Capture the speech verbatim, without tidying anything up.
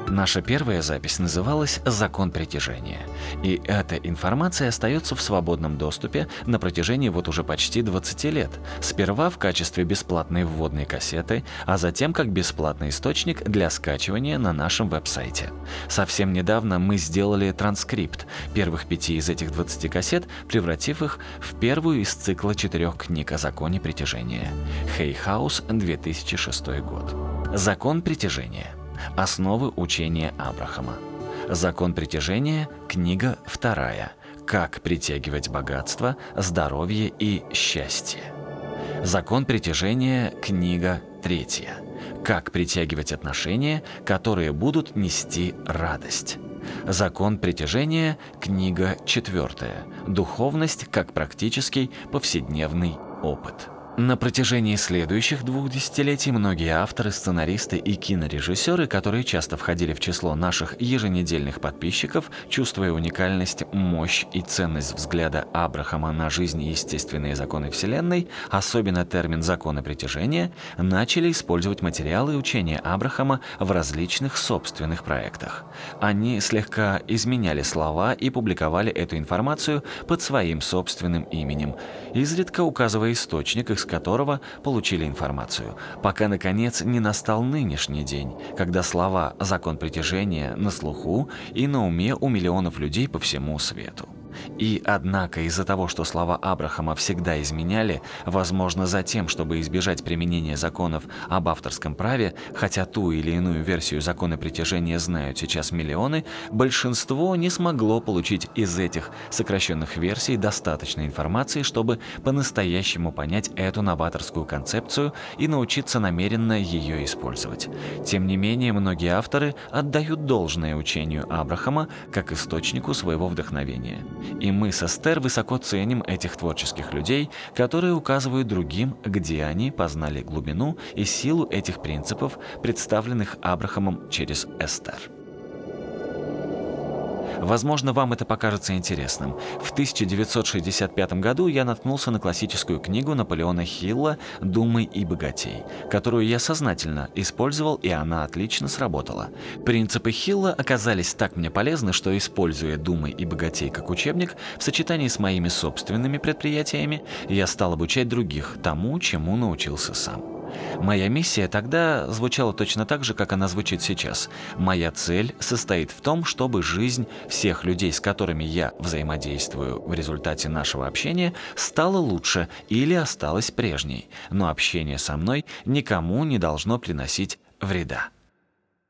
Наша первая запись называлась «Закон притяжения». И эта информация остается в свободном доступе на протяжении вот уже почти двадцати лет. Сперва в качестве бесплатной вводной кассеты, а затем как бесплатный источник для скачивания на нашем веб-сайте. Совсем недавно мы сделали транскрипт первых пяти из этих двадцати кассет, превратив их в первую из цикла четырех книг о законе притяжения. Hay House, две тысячи шестой год. Закон притяжения. Основы учения Абрахама. Закон притяжения, книга вторая. Как притягивать богатство, здоровье и счастье. Закон притяжения, книга третья. Как притягивать отношения, которые будут нести радость. Закон притяжения, книга четвертая. Духовность как практический повседневный опыт. На протяжении следующих двух десятилетий многие авторы, сценаристы и кинорежиссеры, которые часто входили в число наших еженедельных подписчиков, чувствуя уникальность, мощь и ценность взгляда Абрахама на жизнь и естественные законы Вселенной, особенно термин «законы притяжения», начали использовать материалы учения Абрахама в различных собственных проектах. Они слегка изменяли слова и публиковали эту информацию под своим собственным именем, изредка указывая источник, из которого получили информацию, пока, наконец, не настал нынешний день, когда слова «закон притяжения» на слуху и на уме у миллионов людей по всему свету. И, однако, из-за того, что слова Абрахама всегда изменяли, возможно, за тем, чтобы избежать применения законов об авторском праве, хотя ту или иную версию закона притяжения знают сейчас миллионы, большинство не смогло получить из этих сокращенных версий достаточно информации, чтобы по-настоящему понять эту новаторскую концепцию и научиться намеренно ее использовать. Тем не менее, многие авторы отдают должное учению Абрахама как источнику своего вдохновения. И мы с Эстер высоко ценим этих творческих людей, которые указывают другим, где они познали глубину и силу этих принципов, представленных Абрахамом через Эстер. Возможно, вам это покажется интересным. В тысяча девятьсот шестьдесят пятом году я наткнулся на классическую книгу Наполеона Хилла «Думай и богатей», которую я сознательно использовал, и она отлично сработала. Принципы Хилла оказались так мне полезны, что, используя «Думай и богатей» как учебник, в сочетании с моими собственными предприятиями, я стал обучать других тому, чему научился сам. Моя миссия тогда звучала точно так же, как она звучит сейчас. Моя цель состоит в том, чтобы жизнь всех людей, с которыми я взаимодействую в результате нашего общения, стала лучше или осталась прежней, но общение со мной никому не должно приносить вреда.